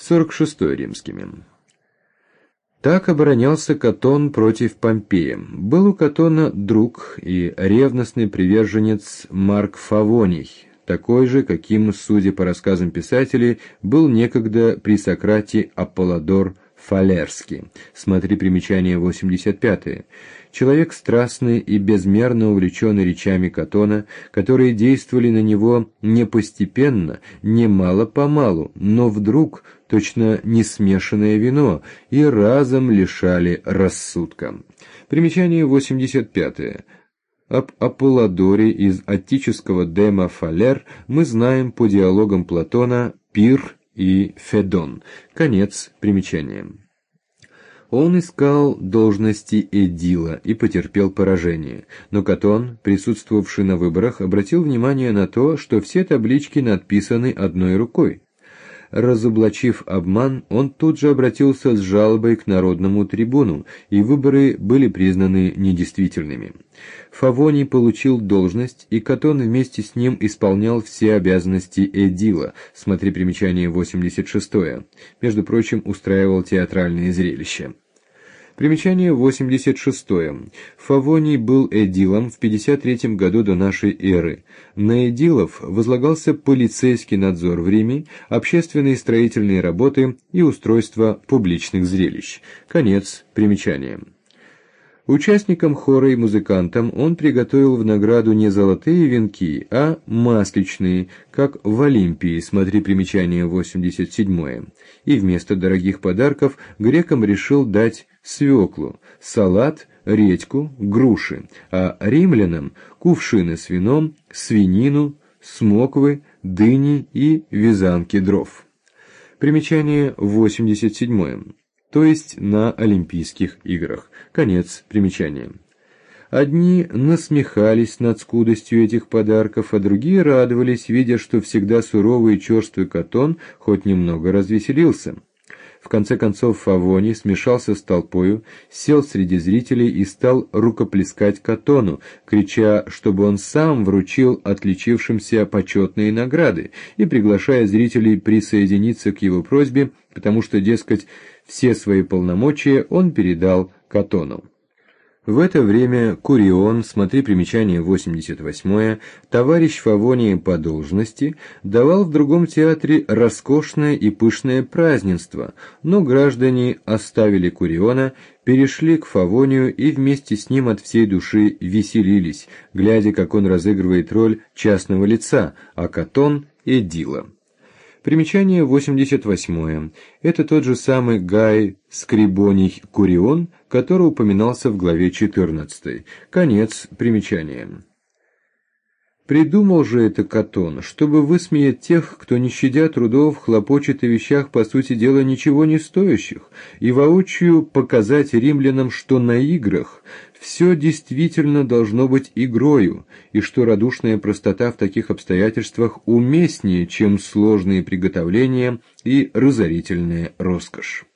46 римскими. Так оборонялся Катон против Помпея. Был у Катона друг и ревностный приверженец Марк Фавоний, такой же, каким, судя по рассказам писателей, был некогда при Сократе Аполлодор Фалерский. Смотри примечание 85. Человек страстный и безмерно увлеченный речами Катона, которые действовали на него не постепенно, не мало-помалу, но вдруг, точно несмешанное вино, и разом лишали рассудка. Примечание 85. Об Аполлодоре из аттического Дема Фалер мы знаем по диалогам Платона «Пир» и «Федон». Конец примечания. Он искал должности эдила и потерпел поражение, но Катон, присутствовавший на выборах, обратил внимание на то, что все таблички надписаны одной рукой. Разоблачив обман, он тут же обратился с жалобой к народному трибуну, и выборы были признаны недействительными. Фавоний получил должность, и Катон вместе с ним исполнял все обязанности эдила, смотри примечание 86. Между прочим, устраивал театральные зрелища. Примечание 86. Фавоний был эдилом в 53 году до нашей эры. На эдилов возлагался полицейский надзор в Риме, общественные и строительные работы и устройство публичных зрелищ. Конец примечания. Участникам хора и музыкантам он приготовил в награду не золотые венки, а масличные, как в Олимпии, смотри примечание 87. И вместо дорогих подарков грекам решил дать свеклу, салат, редьку, груши, а римлянам кувшины с вином, свинину, смоквы, дыни и вязанки дров. Примечание 87. То есть на Олимпийских играх. Конец примечания. Одни насмехались над скудостью этих подарков, а другие радовались, видя, что всегда суровый и черствый Катон хоть немного развеселился. В конце концов Фавоний смешался с толпою, сел среди зрителей и стал рукоплескать Катону, крича, чтобы он сам вручил отличившимся почетные награды, и приглашая зрителей присоединиться к его просьбе, потому что, дескать, все свои полномочия он передал Катону. В это время Курион, смотри примечание 88, товарищ Фавония по должности, давал в другом театре роскошное и пышное празднество, но граждане оставили Куриона, перешли к Фавонию и вместе с ним от всей души веселились, глядя, как он разыгрывает роль частного лица, а Катон – эдила. Примечание 88. Это тот же самый Гай Скрибоний Курион, который упоминался в главе 14. Конец примечания. Придумал же это Катон, чтобы высмеять тех, кто, не щадя трудов, хлопочет о вещах, по сути дела, ничего не стоящих, и воочию показать римлянам, что на играх все действительно должно быть игрою, и что радушная простота в таких обстоятельствах уместнее, чем сложные приготовления и разорительная роскошь.